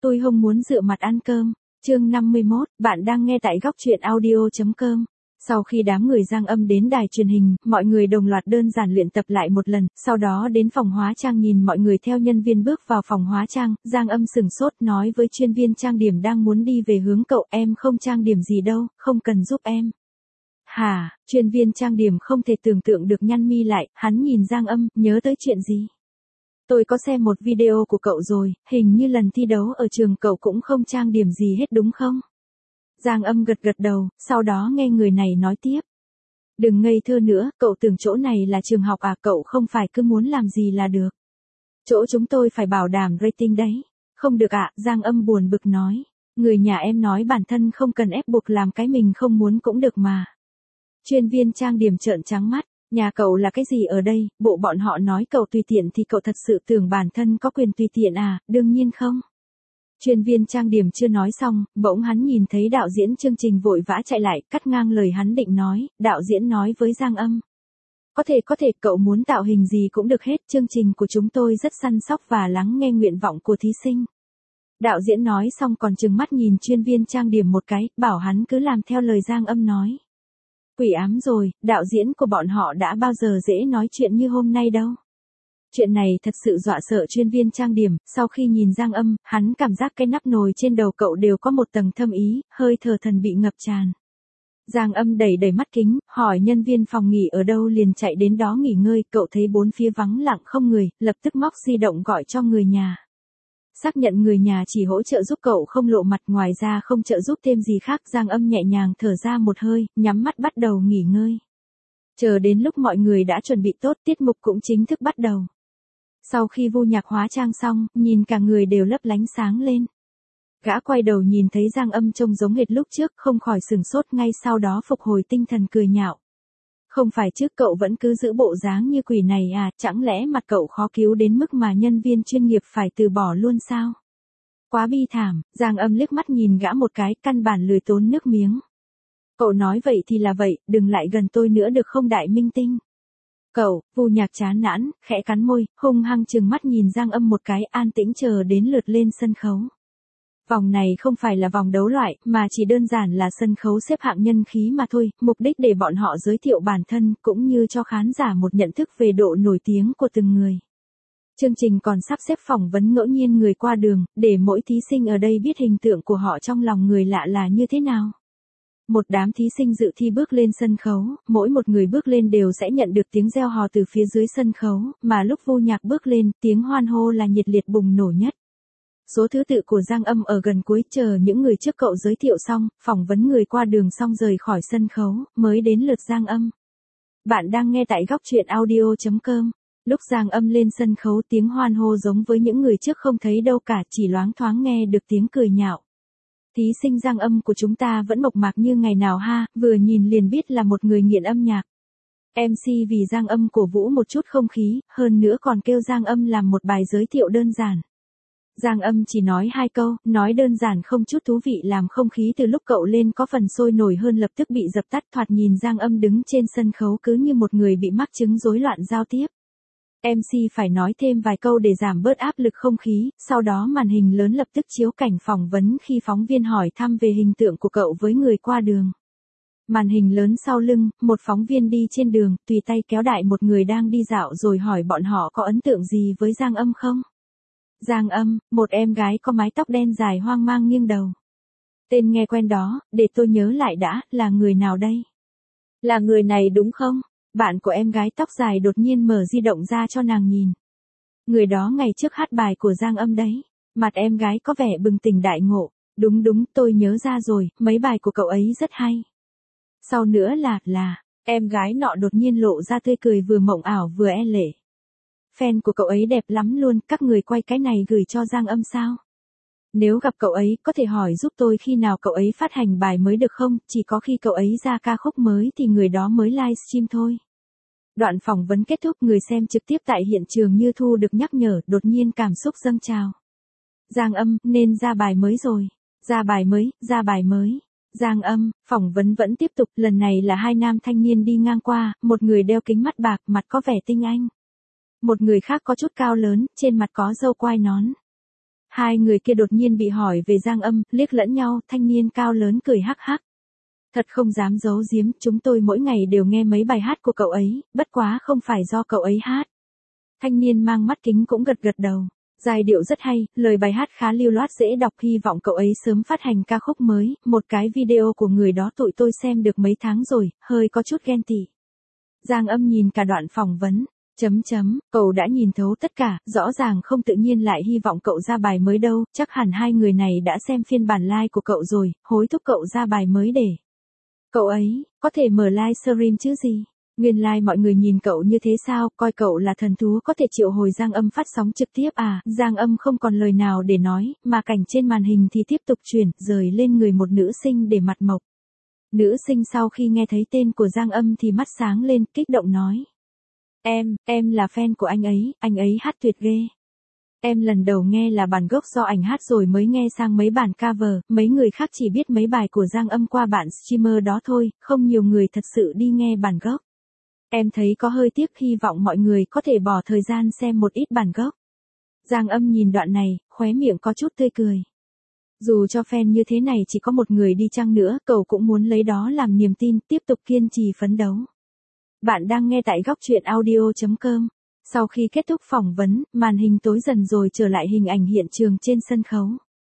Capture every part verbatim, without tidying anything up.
Tôi không muốn dựa mặt ăn cơm. Chương năm mươi mốt, bạn đang nghe tại góc truyện audio chấm com. Sau khi đám người Giang Âm đến đài truyền hình, mọi người đồng loạt đơn giản luyện tập lại một lần, sau đó đến phòng hóa trang nhìn mọi người theo nhân viên bước vào phòng hóa trang, Giang Âm sừng sốt nói với chuyên viên trang điểm đang muốn đi về hướng cậu, em không trang điểm gì đâu, không cần giúp em. Hả, chuyên viên trang điểm không thể tưởng tượng được nhăn mi lại, hắn nhìn Giang Âm, nhớ tới chuyện gì? Tôi có xem một video của cậu rồi, hình như lần thi đấu ở trường cậu cũng không trang điểm gì hết đúng không? Giang Âm gật gật đầu, sau đó nghe người này nói tiếp. Đừng ngây thơ nữa, cậu tưởng chỗ này là trường học à, cậu không phải cứ muốn làm gì là được. Chỗ chúng tôi phải bảo đảm rating đấy. Không được ạ, Giang Âm buồn bực nói. Người nhà em nói bản thân không cần ép buộc làm cái mình không muốn cũng được mà. Chuyên viên trang điểm trợn trắng mắt. Nhà cậu là cái gì ở đây, bộ bọn họ nói cậu tùy tiện thì cậu thật sự tưởng bản thân có quyền tùy tiện à, đương nhiên không. Chuyên viên trang điểm chưa nói xong, bỗng hắn nhìn thấy đạo diễn chương trình vội vã chạy lại, cắt ngang lời hắn định nói, đạo diễn nói với Giang Âm. Có thể có thể cậu muốn tạo hình gì cũng được hết, chương trình của chúng tôi rất săn sóc và lắng nghe nguyện vọng của thí sinh. Đạo diễn nói xong còn trừng mắt nhìn chuyên viên trang điểm một cái, bảo hắn cứ làm theo lời Giang Âm nói. Quỷ ám rồi, đạo diễn của bọn họ đã bao giờ dễ nói chuyện như hôm nay đâu. Chuyện này thật sự dọa sợ chuyên viên trang điểm, sau khi nhìn Giang Âm, hắn cảm giác cái nắp nồi trên đầu cậu đều có một tầng thâm ý, hơi thở thần bị ngập tràn. Giang Âm đẩy đẩy mắt kính, hỏi nhân viên phòng nghỉ ở đâu liền chạy đến đó nghỉ ngơi, cậu thấy bốn phía vắng lặng không người, lập tức móc di động gọi cho người nhà. Xác nhận người nhà chỉ hỗ trợ giúp cậu không lộ mặt, ngoài ra không trợ giúp thêm gì khác, Giang Âm nhẹ nhàng thở ra một hơi, nhắm mắt bắt đầu nghỉ ngơi. Chờ đến lúc mọi người đã chuẩn bị tốt, tiết mục cũng chính thức bắt đầu. Sau khi Vu Nhạc hóa trang xong, nhìn cả người đều lấp lánh sáng lên. Gã quay đầu nhìn thấy Giang Âm trông giống hệt lúc trước, không khỏi sừng sốt, ngay sau đó phục hồi tinh thần cười nhạo. Không phải trước cậu vẫn cứ giữ bộ dáng như quỷ này à, chẳng lẽ mặt cậu khó cứu đến mức mà nhân viên chuyên nghiệp phải từ bỏ luôn sao? Quá bi thảm, Giang Âm liếc mắt nhìn gã một cái, căn bản lười tốn nước miếng. Cậu nói vậy thì là vậy, đừng lại gần tôi nữa được không đại minh tinh? Cậu, Vu Nhạc chán nản, khẽ cắn môi, hung hăng trừng mắt nhìn Giang Âm một cái, an tĩnh chờ đến lượt lên sân khấu. Vòng này không phải là vòng đấu loại, mà chỉ đơn giản là sân khấu xếp hạng nhân khí mà thôi, mục đích để bọn họ giới thiệu bản thân, cũng như cho khán giả một nhận thức về độ nổi tiếng của từng người. Chương trình còn sắp xếp phỏng vấn ngẫu nhiên người qua đường, để mỗi thí sinh ở đây biết hình tượng của họ trong lòng người lạ là như thế nào. Một đám thí sinh dự thi bước lên sân khấu, mỗi một người bước lên đều sẽ nhận được tiếng reo hò từ phía dưới sân khấu, mà lúc Vu Nhạc bước lên, tiếng hoan hô là nhiệt liệt bùng nổ nhất. Số thứ tự của Giang Âm ở gần cuối, chờ những người trước cậu giới thiệu xong, phỏng vấn người qua đường xong rời khỏi sân khấu, mới đến lượt Giang Âm. Bạn đang nghe tại góc truyện audio chấm com. Lúc Giang Âm lên sân khấu, tiếng hoan hô giống với những người trước không thấy đâu cả, chỉ loáng thoáng nghe được tiếng cười nhạo. Thí sinh Giang Âm của chúng ta vẫn mộc mạc như ngày nào ha, vừa nhìn liền biết là một người nghiện âm nhạc. em xê vì Giang Âm cổ vũ một chút không khí, hơn nữa còn kêu Giang Âm làm một bài giới thiệu đơn giản. Giang Âm chỉ nói hai câu, nói đơn giản không chút thú vị, làm không khí từ lúc cậu lên có phần sôi nổi hơn lập tức bị dập tắt, thoạt nhìn Giang Âm đứng trên sân khấu cứ như một người bị mắc chứng rối loạn giao tiếp. em xê phải nói thêm vài câu để giảm bớt áp lực không khí, sau đó màn hình lớn lập tức chiếu cảnh phỏng vấn khi phóng viên hỏi thăm về hình tượng của cậu với người qua đường. Màn hình lớn sau lưng, một phóng viên đi trên đường, tùy tay kéo đại một người đang đi dạo rồi hỏi bọn họ có ấn tượng gì với Giang Âm không? Giang Âm, một em gái có mái tóc đen dài hoang mang nghiêng đầu. Tên nghe quen đó, để tôi nhớ lại đã, là người nào đây? Là người này đúng không? Bạn của em gái tóc dài đột nhiên mở di động ra cho nàng nhìn. Người đó ngày trước hát bài của Giang Âm đấy. Mặt em gái có vẻ bừng tỉnh đại ngộ. Đúng đúng, tôi nhớ ra rồi, mấy bài của cậu ấy rất hay. Sau nữa là, là, em gái nọ đột nhiên lộ ra tươi cười vừa mộng ảo vừa e lệ. Fan của cậu ấy đẹp lắm luôn, các người quay cái này gửi cho Giang Âm sao? Nếu gặp cậu ấy, có thể hỏi giúp tôi khi nào cậu ấy phát hành bài mới được không, chỉ có khi cậu ấy ra ca khúc mới thì người đó mới livestream thôi. Đoạn phỏng vấn kết thúc, người xem trực tiếp tại hiện trường như thu được nhắc nhở, đột nhiên cảm xúc dâng trào. Giang Âm, nên ra bài mới rồi. Ra bài mới, ra bài mới. Giang Âm, phỏng vấn vẫn tiếp tục, lần này là hai nam thanh niên đi ngang qua, một người đeo kính mắt bạc, mặt có vẻ tinh anh. Một người khác có chút cao lớn, trên mặt có râu quai nón. Hai người kia đột nhiên bị hỏi về Giang Âm, liếc lẫn nhau, thanh niên cao lớn cười hắc hắc. Thật không dám giấu giếm, chúng tôi mỗi ngày đều nghe mấy bài hát của cậu ấy, bất quá không phải do cậu ấy hát. Thanh niên mang mắt kính cũng gật gật đầu. Giai điệu rất hay, lời bài hát khá lưu loát dễ đọc, hy vọng cậu ấy sớm phát hành ca khúc mới, một cái video của người đó tụi tôi xem được mấy tháng rồi, hơi có chút ghen tị. Giang Âm nhìn cả đoạn phỏng vấn, chấm chấm, cậu đã nhìn thấu tất cả, rõ ràng không tự nhiên lại hy vọng cậu ra bài mới đâu, chắc hẳn hai người này đã xem phiên bản live của cậu rồi, hối thúc cậu ra bài mới để. Cậu ấy, có thể mở live stream chứ gì? Nguyên lai like mọi người nhìn cậu như thế sao, coi cậu là thần thú có thể triệu hồi Giang Âm phát sóng trực tiếp à, Giang Âm không còn lời nào để nói, mà cảnh trên màn hình thì tiếp tục chuyển, rời lên người một nữ sinh để mặt mộc. Nữ sinh sau khi nghe thấy tên của Giang Âm thì mắt sáng lên, kích động nói. Em, em là fan của anh ấy, anh ấy hát tuyệt ghê. Em lần đầu nghe là bản gốc do ảnh hát rồi mới nghe sang mấy bản cover, mấy người khác chỉ biết mấy bài của Giang Âm qua bản streamer đó thôi, không nhiều người thật sự đi nghe bản gốc. Em thấy có hơi tiếc, hy vọng mọi người có thể bỏ thời gian xem một ít bản gốc. Giang Âm nhìn đoạn này, khóe miệng có chút tươi cười. Dù cho fan như thế này chỉ có một người đi chăng nữa, cậu cũng muốn lấy đó làm niềm tin, tiếp tục kiên trì phấn đấu. Bạn đang nghe tại góc truyện audio chấm com. Sau khi kết thúc phỏng vấn, màn hình tối dần rồi trở lại hình ảnh hiện trường trên sân khấu.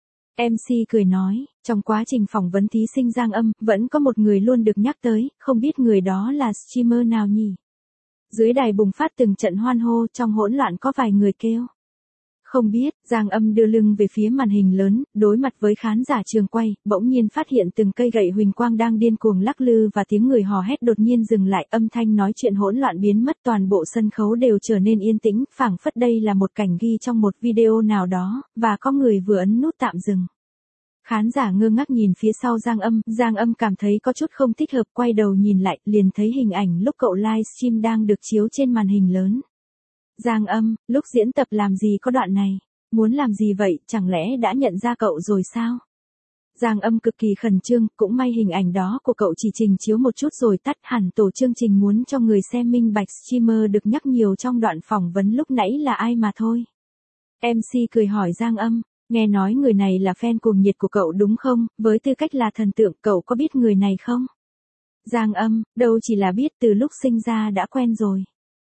em xê cười nói, trong quá trình phỏng vấn thí sinh Giang Âm, vẫn có một người luôn được nhắc tới, không biết người đó là streamer nào nhỉ? Dưới đài bùng phát từng trận hoan hô, trong hỗn loạn có vài người kêu. Không biết, Giang Âm đưa lưng về phía màn hình lớn, đối mặt với khán giả trường quay, bỗng nhiên phát hiện từng cây gậy huỳnh quang đang điên cuồng lắc lư và tiếng người hò hét đột nhiên dừng lại, âm thanh nói chuyện hỗn loạn biến mất, toàn bộ sân khấu đều trở nên yên tĩnh, phảng phất đây là một cảnh ghi trong một video nào đó, và có người vừa ấn nút tạm dừng. Khán giả ngơ ngác nhìn phía sau Giang Âm, Giang Âm cảm thấy có chút không thích hợp, quay đầu nhìn lại, liền thấy hình ảnh lúc cậu livestream đang được chiếu trên màn hình lớn. Giang Âm, lúc diễn tập làm gì có đoạn này? Muốn làm gì vậy, chẳng lẽ đã nhận ra cậu rồi sao? Giang Âm cực kỳ khẩn trương, cũng may hình ảnh đó của cậu chỉ trình chiếu một chút rồi tắt, hẳn tổ chương trình muốn cho người xem minh bạch streamer được nhắc nhiều trong đoạn phỏng vấn lúc nãy là ai mà thôi. em xê cười hỏi Giang Âm, nghe nói người này là fan cuồng nhiệt của cậu đúng không, với tư cách là thần tượng cậu có biết người này không? Giang Âm, đâu chỉ là biết, từ lúc sinh ra đã quen rồi.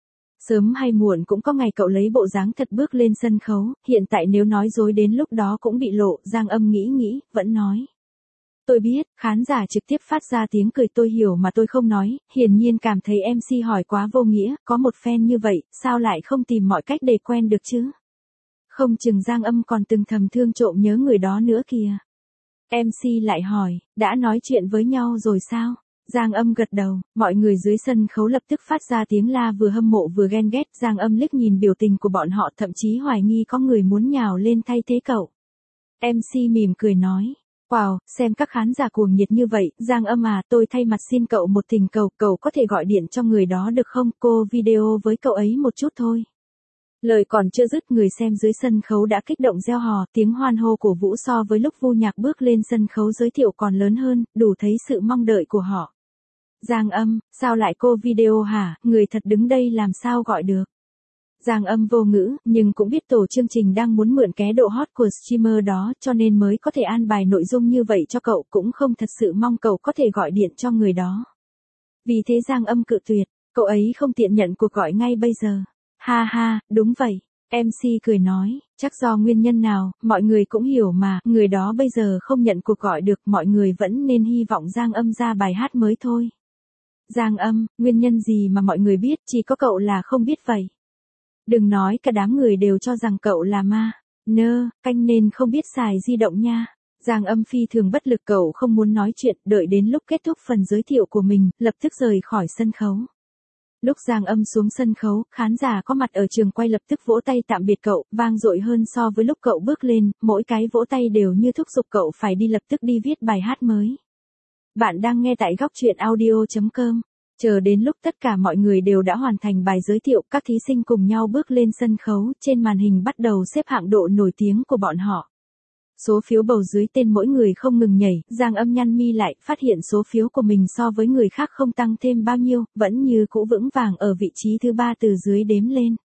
Sớm hay muộn cũng có ngày cậu lấy bộ dáng thật bước lên sân khấu, hiện tại nếu nói dối đến lúc đó cũng bị lộ, Giang Âm nghĩ nghĩ, vẫn nói. Tôi biết, khán giả trực tiếp phát ra tiếng cười, tôi hiểu mà tôi không nói, hiển nhiên cảm thấy em xê hỏi quá vô nghĩa, có một fan như vậy, sao lại không tìm mọi cách để quen được chứ? Không chừng Giang Âm còn từng thầm thương trộm nhớ người đó nữa kìa. em xê lại hỏi, đã nói chuyện với nhau rồi sao? Giang Âm gật đầu, mọi người dưới sân khấu lập tức phát ra tiếng la vừa hâm mộ vừa ghen ghét, Giang Âm liếc nhìn biểu tình của bọn họ thậm chí hoài nghi có người muốn nhào lên thay thế cậu. em xê mỉm cười nói, wow, xem các khán giả cuồng nhiệt như vậy, Giang Âm à, tôi thay mặt xin cậu một tình cầu, cậu có thể gọi điện cho người đó được không, cô video với cậu ấy một chút thôi. Lời còn chưa dứt, người xem dưới sân khấu đã kích động reo hò, tiếng hoan hô cổ vũ so với lúc Vu Nhạc bước lên sân khấu giới thiệu còn lớn hơn, đủ thấy sự mong đợi của họ. Giang Âm, sao lại cô video hả, người thật đứng đây làm sao gọi được. Giang Âm vô ngữ, nhưng cũng biết tổ chương trình đang muốn mượn ké độ hot của streamer đó cho nên mới có thể an bài nội dung như vậy cho cậu, cũng không thật sự mong cậu có thể gọi điện cho người đó. Vì thế Giang Âm cự tuyệt, cậu ấy không tiện nhận cuộc gọi ngay bây giờ. Ha ha, đúng vậy, em xê cười nói, chắc do nguyên nhân nào, mọi người cũng hiểu mà, người đó bây giờ không nhận cuộc gọi được, mọi người vẫn nên hy vọng Giang Âm ra bài hát mới thôi. Giang Âm, nguyên nhân gì mà mọi người biết, chỉ có cậu là không biết vậy. Đừng nói cả đám người đều cho rằng cậu là ma. Nơ, canh nên không biết xài di động nha. Giang Âm phi thường bất lực, cậu không muốn nói chuyện, đợi đến lúc kết thúc phần giới thiệu của mình, lập tức rời khỏi sân khấu. Lúc Giang Âm xuống sân khấu, khán giả có mặt ở trường quay lập tức vỗ tay tạm biệt cậu, vang dội hơn so với lúc cậu bước lên, mỗi cái vỗ tay đều như thúc giục cậu phải đi lập tức đi viết bài hát mới. Bạn đang nghe tại góc truyện audio chấm com. Chờ đến lúc tất cả mọi người đều đã hoàn thành bài giới thiệu, các thí sinh cùng nhau bước lên sân khấu, trên màn hình bắt đầu xếp hạng độ nổi tiếng của bọn họ. Số phiếu bầu dưới tên mỗi người không ngừng nhảy, Giang Âm nhăn mi lại, phát hiện số phiếu của mình so với người khác không tăng thêm bao nhiêu, vẫn như cũ vững vàng ở vị trí thứ ba từ dưới đếm lên.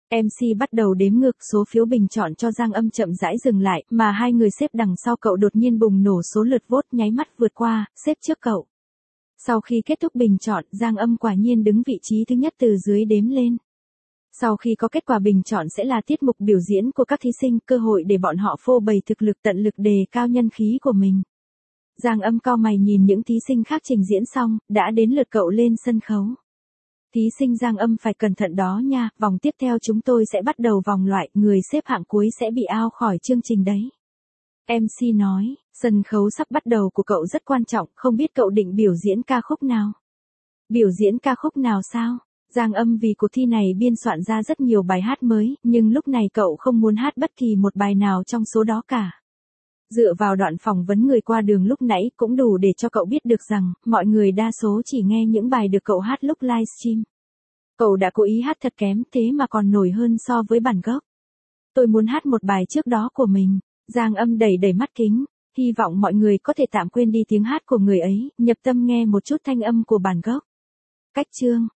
em xê bắt đầu đếm ngược số phiếu bình chọn cho Giang Âm chậm rãi dừng lại, mà hai người xếp đằng sau cậu đột nhiên bùng nổ số lượt vote nháy mắt vượt qua, xếp trước cậu. Sau khi kết thúc bình chọn, Giang Âm quả nhiên đứng vị trí thứ nhất từ dưới đếm lên. Sau khi có kết quả bình chọn sẽ là tiết mục biểu diễn của các thí sinh, cơ hội để bọn họ phô bày thực lực tận lực đề cao nhân khí của mình. Giang Âm cau mày nhìn những thí sinh khác trình diễn xong, đã đến lượt cậu lên sân khấu. Thí sinh Giang Âm phải cẩn thận đó nha, vòng tiếp theo chúng tôi sẽ bắt đầu vòng loại, người xếp hạng cuối sẽ bị out khỏi chương trình đấy. em xê nói, sân khấu sắp bắt đầu của cậu rất quan trọng, không biết cậu định biểu diễn ca khúc nào? Biểu diễn ca khúc nào sao? Giang Âm vì cuộc thi này biên soạn ra rất nhiều bài hát mới, nhưng lúc này cậu không muốn hát bất kỳ một bài nào trong số đó cả. Dựa vào đoạn phỏng vấn người qua đường lúc nãy cũng đủ để cho cậu biết được rằng, mọi người đa số chỉ nghe những bài được cậu hát lúc livestream. Cậu đã cố ý hát thật kém thế mà còn nổi hơn so với bản gốc. Tôi muốn hát một bài trước đó của mình. Giang Âm đẩy đẩy mắt kính, hy vọng mọi người có thể tạm quên đi tiếng hát của người ấy, nhập tâm nghe một chút thanh âm của bản gốc. Cách chương